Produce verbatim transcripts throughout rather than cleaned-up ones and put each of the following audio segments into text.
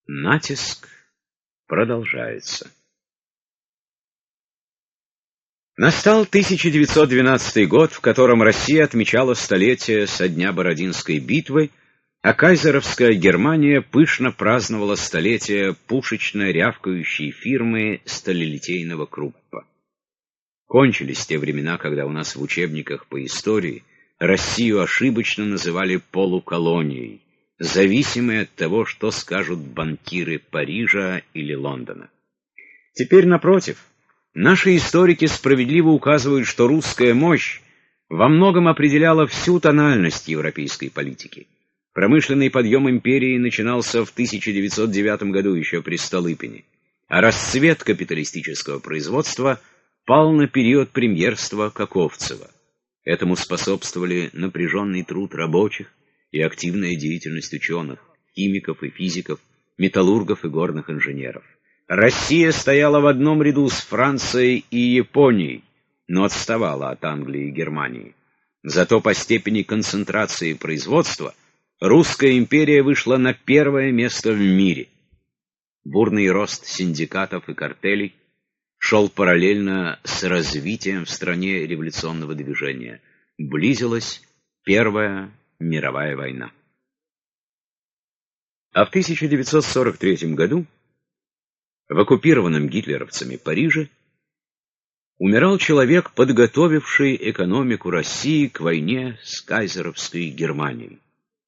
Натиск продолжается. Настал тысяча девятьсот двенадцатый год, в котором Россия отмечала столетие со дня Бородинской битвы, а кайзеровская Германия пышно праздновала столетие пушечно-рявкающей фирмы сталелитейного Круппа. Кончились те времена, когда у нас в учебниках по истории Россию ошибочно называли полуколонией, зависимой от того, что скажут банкиры Парижа или Лондона. Теперь, напротив, наши историки справедливо указывают, что русская мощь во многом определяла всю тональность европейской политики. Промышленный подъем империи начинался в тысяча девятьсот девятом году еще при Столыпине, а расцвет капиталистического производства пал на период премьерства Каковцева. Этому способствовали напряженный труд рабочих и активная деятельность ученых, химиков и физиков, металлургов и горных инженеров. Россия стояла в одном ряду с Францией и Японией, но отставала от Англии и Германии. Зато по степени концентрации производства русская империя вышла на первое место в мире. Бурный рост синдикатов и картелей шел параллельно с развитием в стране революционного движения. Близилась Первая мировая война. А в тысяча девятьсот сорок третьем году в оккупированном гитлеровцами Париже умирал человек, подготовивший экономику России к войне с кайзеровской Германией.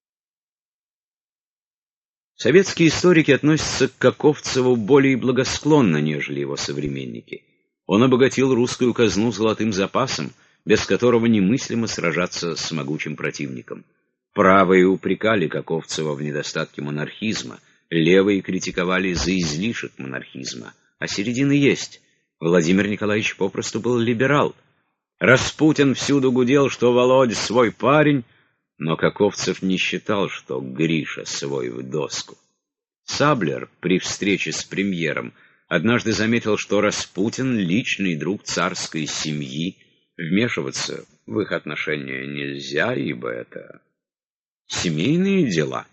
Советские историки относятся к Каковцеву более благосклонно, нежели его современники. Он обогатил русскую казну золотым запасом, без которого немыслимо сражаться с могучим противником. Правые упрекали Каковцева в недостатке монархизма, левые критиковали за излишек монархизма, а середины есть. Владимир Николаевич попросту был либерал. Распутин всюду гудел, что Володя свой парень, но Каковцев не считал, что Гриша свой в доску. Саблер при встрече с премьером однажды заметил, что Распутин — личный друг царской семьи, вмешиваться в их отношения нельзя, ибо это семейные дела.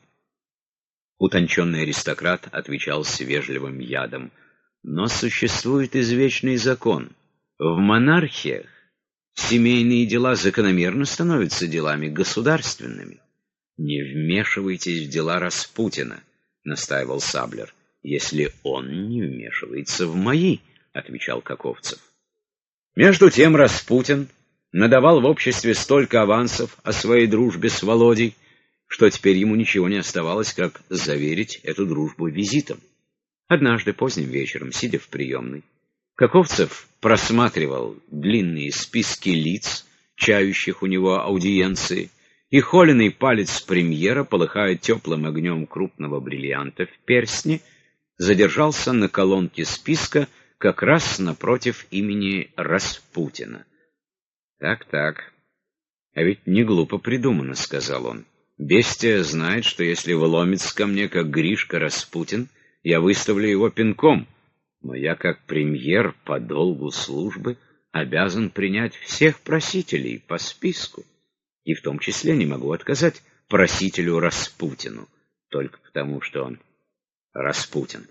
Утонченный аристократ отвечал с вежливым ядом: но существует извечный закон. В монархиях семейные дела закономерно становятся делами государственными. «Не вмешивайтесь в дела Распутина», — настаивал Саблер. «Если он не вмешивается в мои», — отвечал Каковцев. Между тем Распутин надавал в обществе столько авансов о своей дружбе с Володей, что теперь ему ничего не оставалось, как заверить эту дружбу визитом. Однажды поздним вечером, сидя в приемной, Каковцев просматривал длинные списки лиц, чающих у него аудиенции, и холеный палец премьера, полыхая теплым огнем крупного бриллианта в перстне, задержался на колонке списка как раз напротив имени Распутина. «Так-так, а ведь не глупо придумано», — сказал он. «Бестия знает, что если вломится ко мне, как Гришка Распутин, я выставлю его пинком, но я, как премьер по долгу службы, обязан принять всех просителей по списку, и в том числе не могу отказать просителю Распутину, только потому, что он Распутин».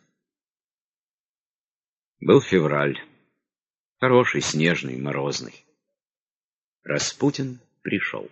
Был февраль, хороший, снежный, морозный. Распутин пришел.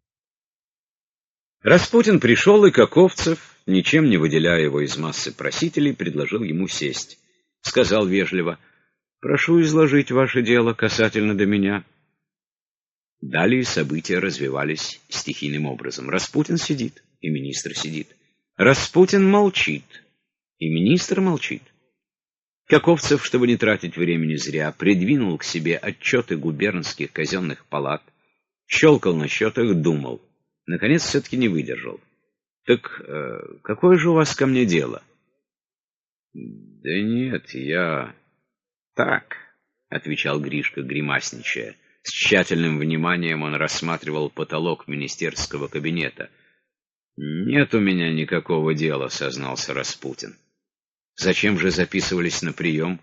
Распутин пришел, и Каковцев, ничем не выделяя его из массы просителей, предложил ему сесть. Сказал вежливо: «Прошу изложить ваше дело касательно до меня». Далее события развивались стихийным образом. Распутин сидит, и министр сидит. Распутин молчит, и министр молчит. Каковцев, чтобы не тратить времени зря, придвинул к себе отчеты губернских казенных палат, щелкал на счетах, думал. Наконец все-таки не выдержал. «Так э, какое же у вас ко мне дело?» «Да нет, я так», — отвечал Гришка, гримасничая. С тщательным вниманием он рассматривал потолок министерского кабинета. «Нет у меня никакого дела», — сознался Распутин. «Зачем же записывались на прием?»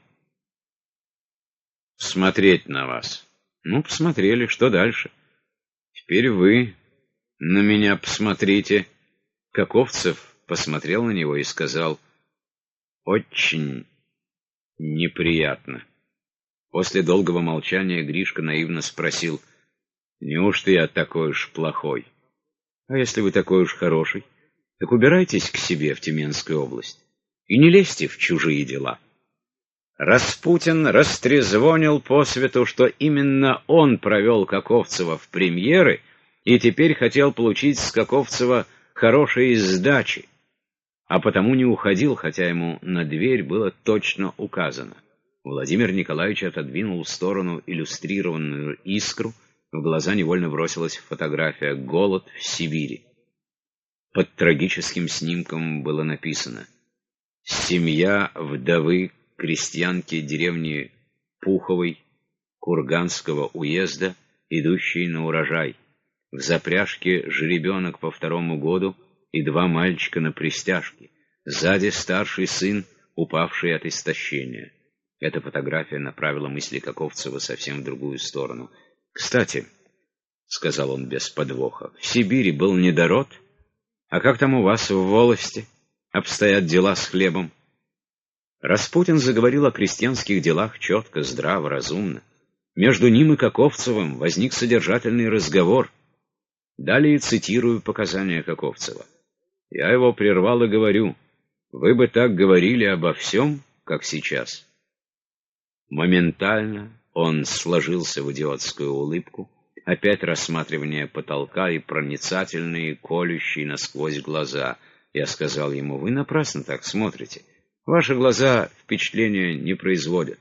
«Смотреть на вас». «Ну, посмотрели. Что дальше?» «Теперь вы на меня посмотрите». Каковцев посмотрел на него и сказал: Очень неприятно. После долгого молчания Гришка наивно спросил: «Неужто я такой уж плохой?» «А если вы такой уж хороший, так убирайтесь к себе в Тюменскую область и не лезьте в чужие дела». Распутин растрезвонил по свету, что именно он провел Каковцева в премьеры и теперь хотел получить с Каковцева хорошие сдачи, а потому не уходил, хотя ему на дверь было точно указано. Владимир Николаевич отодвинул в сторону иллюстрированную «Искру». В глаза невольно бросилась фотография «Голод в Сибири». Под трагическим снимком было написано: «Семья вдовы крестьянки деревни Пуховой Курганского уезда, идущей на урожай. В запряжке жеребенок по второму году и два мальчика на пристяжке. Сзади старший сын, упавший от истощения». Эта фотография направила мысли Каковцева совсем в другую сторону. «Кстати, — сказал он без подвоха, — в Сибири был недород. А как там у вас в волости обстоят дела с хлебом?» Распутин заговорил о крестьянских делах четко, здраво, разумно. Между ним и Каковцевым возник содержательный разговор. Далее цитирую показания Каковцева. «Я его прервал и говорю: вы бы так говорили обо всем, как сейчас». Моментально он сложился в идиотскую улыбку, опять рассматривание потолка и проницательные, колющие насквозь глаза. Я сказал ему: «Вы напрасно так смотрите. Ваши глаза впечатления не производят».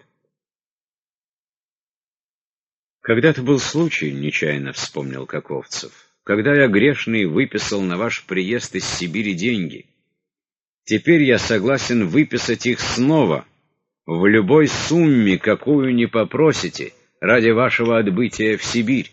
«Когда-то был случай, — нечаянно вспомнил Каковцев, — когда я, грешный, выписал на ваш приезд из Сибири деньги. Теперь я согласен выписать их снова, в любой сумме, какую не попросите, ради вашего отбытия в Сибирь».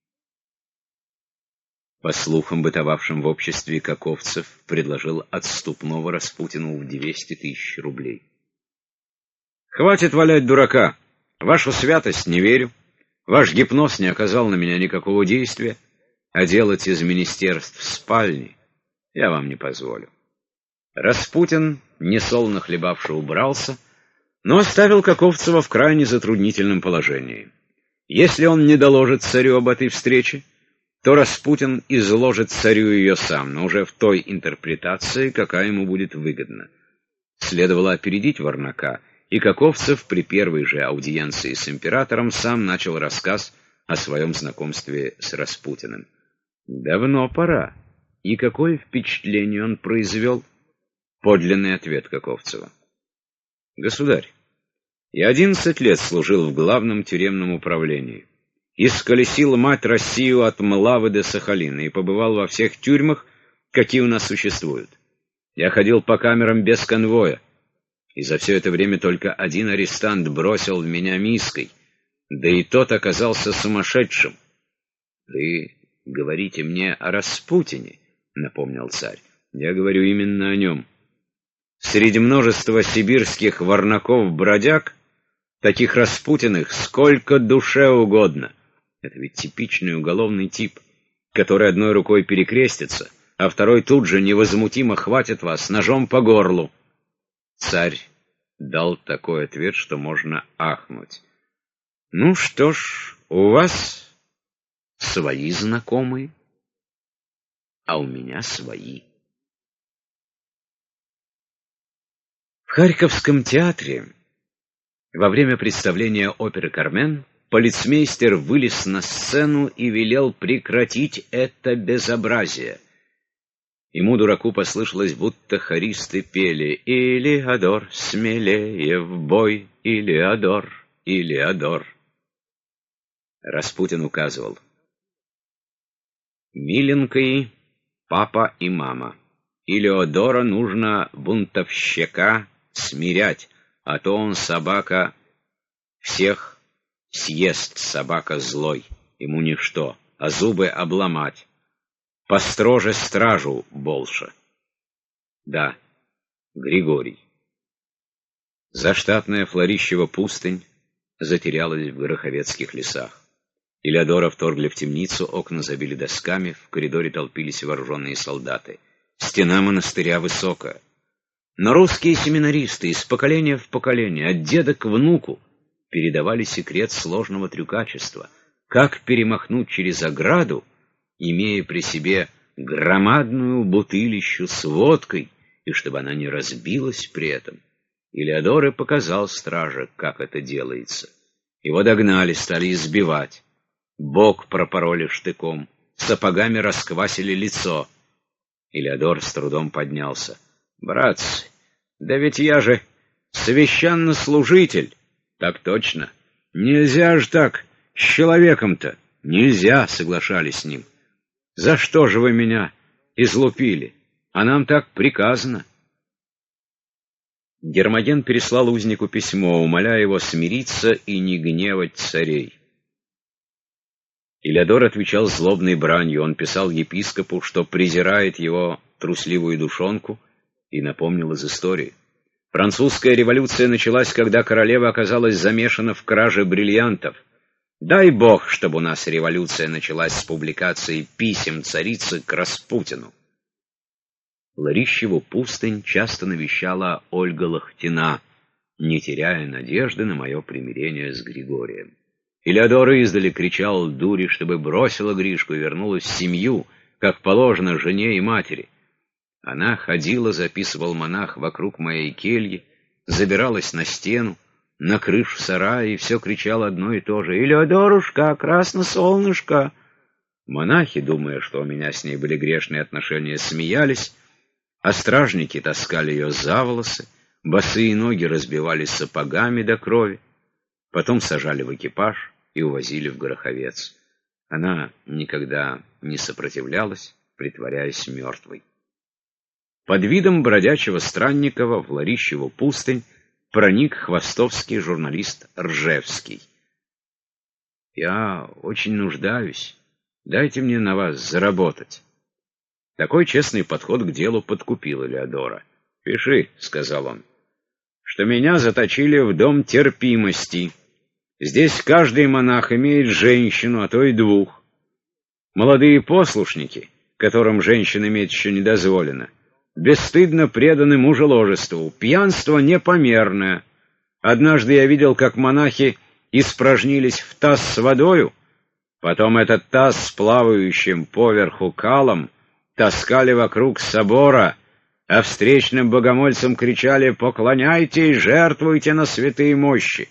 По слухам, бытовавшим в обществе, Каковцев предложил отступного Распутину в двести тысяч рублей. «Хватит валять дурака. Вашу святость не верю. Ваш гипноз не оказал на меня никакого действия, а делать из министерств спальни я вам не позволю». Распутин, несолоно хлебавший, убрался, но оставил Каковцева в крайне затруднительном положении. Если он не доложит царю об этой встрече, то Распутин изложит царю ее сам, но уже в той интерпретации, какая ему будет выгодна. Следовало опередить Варнака, и Каковцев при первой же аудиенции с императором сам начал рассказ о своем знакомстве с Распутиным. «Давно пора. И какое впечатление он произвел?» Подлинный ответ Каковцева. «Государь, я одиннадцать лет служил в главном тюремном управлении. Исколесил мать Россию от Млавы до Сахалина и побывал во всех тюрьмах, какие у нас существуют. Я ходил по камерам без конвоя, и за все это время только один арестант бросил в меня миской, да и тот оказался сумасшедшим». «Вы говорите мне о Распутине», — напомнил царь. «Я говорю именно о нем. Среди множества сибирских варнаков-бродяг таких Распутиных сколько душе угодно. Это ведь типичный уголовный тип, который одной рукой перекрестится, а второй тут же невозмутимо хватит вас ножом по горлу». Царь дал такой ответ, что можно ахнуть. «Ну что ж, у вас свои знакомые, а у меня свои». В Харьковском театре во время представления оперы «Кармен» полицмейстер вылез на сцену и велел прекратить это безобразие. Ему, дураку, послышалось, будто хористы пели: «Илеодор, смелее в бой, Илеодор, Илеодор». Распутин указывал: «Миленький папа и мама, Илеодора нужно бунтовщика смирять, а то он, собака, всех съест, собака злой, ему ничто, а зубы обломать. Построже стражу больше». Да, Григорий. Заштатная Флорищева пустынь затерялась в гороховецких лесах. Илеодора вторгли в темницу, окна забили досками, в коридоре толпились вооруженные солдаты. Стена монастыря высокая. Но русские семинаристы из поколения в поколение, от деда к внуку, передавали секрет сложного трюкачества, как перемахнуть через ограду, имея при себе громадную бутылищу с водкой, и чтобы она не разбилась при этом. Элеодор и показал страже, как это делается. Его догнали, стали избивать. Бок пропороли штыком, сапогами расквасили лицо. Элеодор с трудом поднялся. «Братцы, да ведь я же священнослужитель!» «Так точно. Нельзя же так с человеком-то!» «Нельзя!» — соглашались с ним. «За что же вы меня излупили? А нам так приказано!» Гермоген переслал узнику письмо, умоляя его смириться и не гневать царей. Элеодор отвечал злобной бранью. Он писал епископу, что презирает его трусливую душонку, и напомнил из истории. Французская революция началась, когда королева оказалась замешана в краже бриллиантов. Дай бог, чтобы у нас революция началась с публикации писем царицы к Распутину. Ларищеву пустынь часто навещала Ольга Лохтина, не теряя надежды на мое примирение с Григорием. Элеодор издали кричал дури, чтобы бросила Гришку и вернулась в семью, как положено жене и матери. Она ходила, записывал монах, вокруг моей кельи, забиралась на стену, на крышу сарая и все кричала одно и то же: «Элеодорушка, красно-солнышко!» Монахи, думая, что у меня с ней были грешные отношения, смеялись, а стражники таскали ее за волосы, босые ноги разбивали сапогами до крови, потом сажали в экипаж и увозили в Гороховец. Она никогда не сопротивлялась, притворяясь мертвой. Под видом бродячего Странникова в Ларищеву пустынь проник хвостовский журналист Ржевский. «Я очень нуждаюсь. Дайте мне на вас заработать». Такой честный подход к делу подкупил Элеодора. «Пиши», — сказал он, — «что меня заточили в дом терпимости. Здесь каждый монах имеет женщину, а то и двух. Молодые послушники, которым женщин иметь еще не дозволено, бесстыдно преданы мужеложеству, пьянство непомерное. Однажды я видел, как монахи испражнились в таз с водою, потом этот таз с плавающим поверху калом таскали вокруг собора, а встречным богомольцам кричали: «Поклоняйтесь, жертвуйте на святые мощи».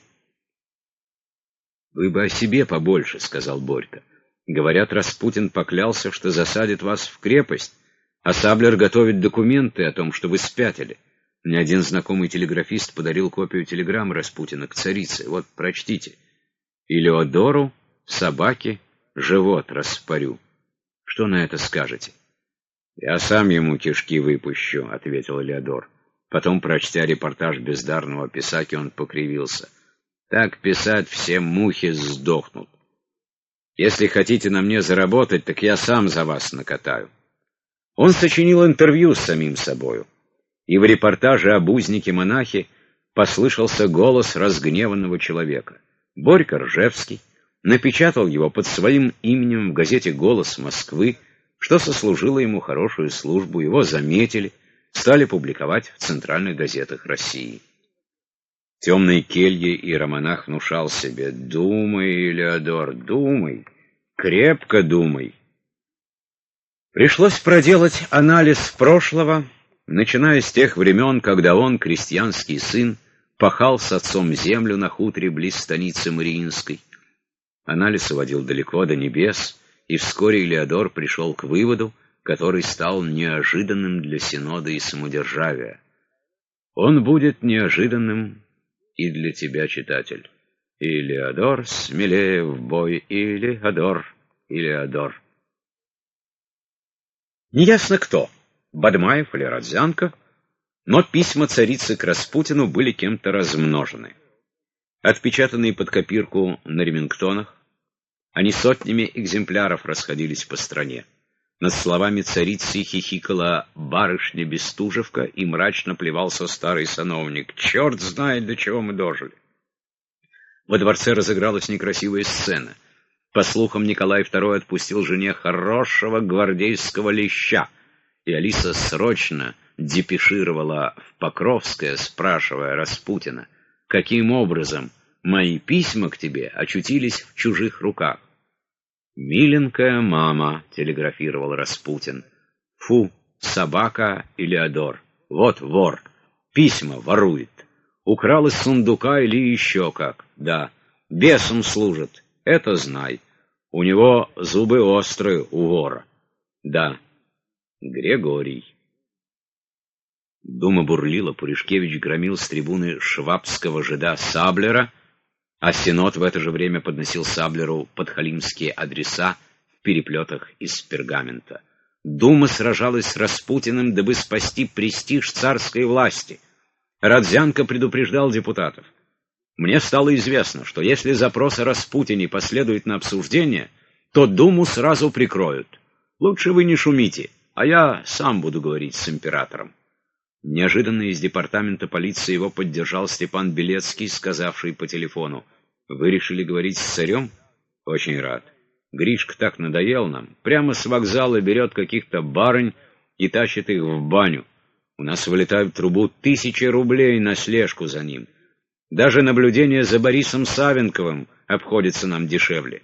«Вы бы о себе побольше», — сказал Борька. «Говорят, Распутин поклялся, что засадит вас в крепость, а Саблер готовит документы о том, что вы спятили. Мне один знакомый телеграфист подарил копию телеграммы Распутина к царице. Вот, прочтите. Элеодору, собаке, живот распорю. Что на это скажете?» «Я сам ему кишки выпущу», — ответил Элеодор. Потом, прочтя репортаж бездарного Писаки, он покривился. «Так писать все мухи сдохнут. Если хотите на мне заработать, так я сам за вас накатаю». Он сочинил интервью с самим собою, и в репортаже об узнике-монахе послышался голос разгневанного человека. Борька Ржевский напечатал его под своим именем в газете «Голос Москвы», что сослужило ему хорошую службу, его заметили, стали публиковать в центральных газетах России. В темной келье иеромонах внушал себе: «Думай, Элеодор, думай, крепко думай». Пришлось проделать анализ прошлого, начиная с тех времен, когда он, крестьянский сын, пахал с отцом землю на хуторе близ станицы Мариинской. Анализ уводил далеко до небес, и вскоре Элеодор пришел к выводу, который стал неожиданным для Синода и самодержавия. Он будет неожиданным и для тебя, читатель. Элеодор, смелее в бой, Элеодор, Элеодор. Неясно кто, Бадмаев или Родзянко, но письма царицы к Распутину были кем-то размножены. Отпечатанные под копирку на ремингтонах, они сотнями экземпляров расходились по стране. Над словами царицы хихикала барышня Бестужевка, и мрачно плевался старый сановник. Черт знает, до чего мы дожили. Во дворце разыгралась некрасивая сцена. По слухам, Николай второй отпустил жене хорошего гвардейского леща, и Алиса срочно, депешировала в Покровское, спрашивая Распутина, каким образом мои письма к тебе очутились в чужих руках. «Миленькая мама», — телеграфировал Распутин. «Фу, собака или Адор. Вот вор. Письма ворует. Украл из сундука или еще как. Да, бесом служит. Это знай. У него зубы острые у вора. Да, Григорий». Дума бурлила, Пуришкевич громил с трибуны швабского жида Саблера, а Сенат в это же время подносил Саблеру подхалимские адреса в переплетах из пергамента. Дума сражалась с Распутиным, дабы спасти престиж царской власти. Родзянко предупреждал депутатов. «Мне стало известно, что если запрос о Распутине последует на обсуждение, то Думу сразу прикроют. Лучше вы не шумите, а я сам буду говорить с императором». Неожиданно из департамента полиции его поддержал Степан Белецкий, сказавший по телефону: «Вы решили говорить с царем? Очень рад. Гришка так надоел нам. Прямо с вокзала берет каких-то барынь и тащит их в баню. У нас вылетают в трубу тысячи рублей на слежку за ним. Даже наблюдение за Борисом Савенковым обходится нам дешевле».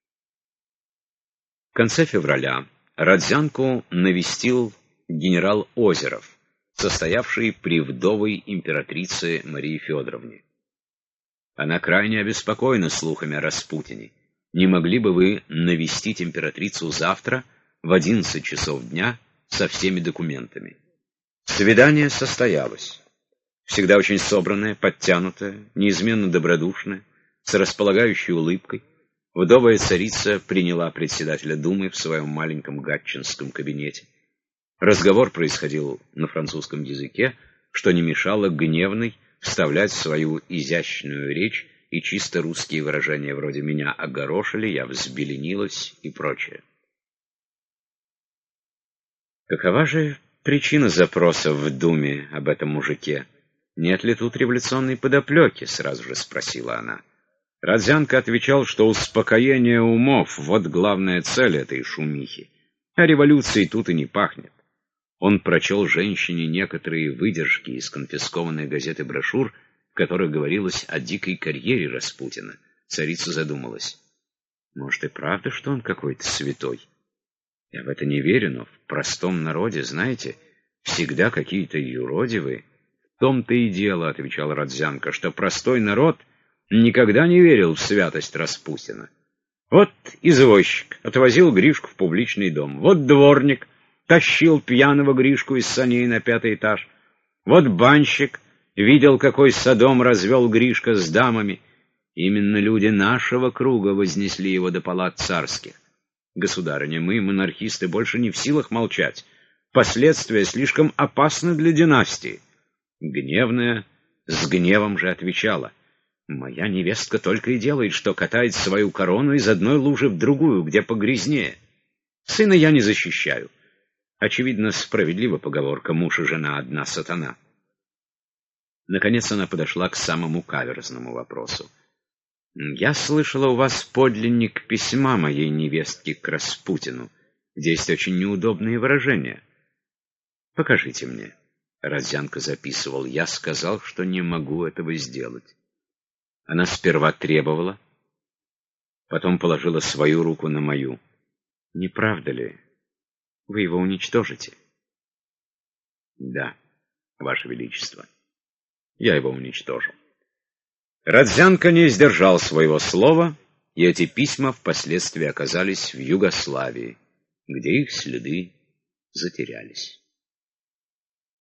В конце февраля Родзянку навестил генерал Озеров, состоявший при вдовой императрице Марии Федоровне. Она крайне обеспокоена слухами о Распутине. Не могли бы вы навестить императрицу завтра в одиннадцать часов дня со всеми документами? Свидание состоялось. Всегда очень собранное, подтянутое, неизменно добродушное, с располагающей улыбкой, вдовая царица приняла председателя Думы в своем маленьком гатчинском кабинете. Разговор происходил на французском языке, что не мешало Гневной вставлять в свою изящную речь и чисто русские выражения вроде «меня огорошили», «я взбеленилась» и прочее. Какова же причина запроса в Думе об этом мужике? Нет ли тут революционной подоплеки? Сразу же спросила она. Родзянко отвечал, что успокоение умов — вот главная цель этой шумихи. А революции тут и не пахнет. Он прочел женщине некоторые выдержки из конфискованной газеты брошюр, в которых говорилось о дикой карьере Распутина. Царица задумалась. Может, и правда, что он какой-то святой? Я в это не верю, но в простом народе, знаете, всегда какие-то юродивые. В том-то и дело, — отвечал Родзянко, — что простой народ никогда не верил в святость Распутина. Вот извозчик отвозил Гришку в публичный дом. Вот дворник тащил пьяного Гришку из саней на пятый этаж. Вот банщик видел, какой содом развел Гришка с дамами. Именно люди нашего круга вознесли его до палат царских. Государыня, мы, монархисты, больше не в силах молчать. Последствия слишком опасны для династии. Гневная с гневом же отвечала: «Моя невестка только и делает, что катает свою корону из одной лужи в другую, где погрязнее. Сына я не защищаю. Очевидно, справедлива поговорка «муж и жена одна сатана». Наконец она подошла к самому каверзному вопросу. «Я слышала, у вас подлинник письма моей невестки к Распутину, где есть очень неудобные выражения. Покажите мне». Родзянко записывал. «Я сказал, что не могу этого сделать». Она сперва требовала, потом положила свою руку на мою. «Не правда ли? Вы его уничтожите?» «Да, Ваше Величество, я его уничтожу». Родзянко не сдержал своего слова, и эти письма впоследствии оказались в Югославии, где их следы затерялись.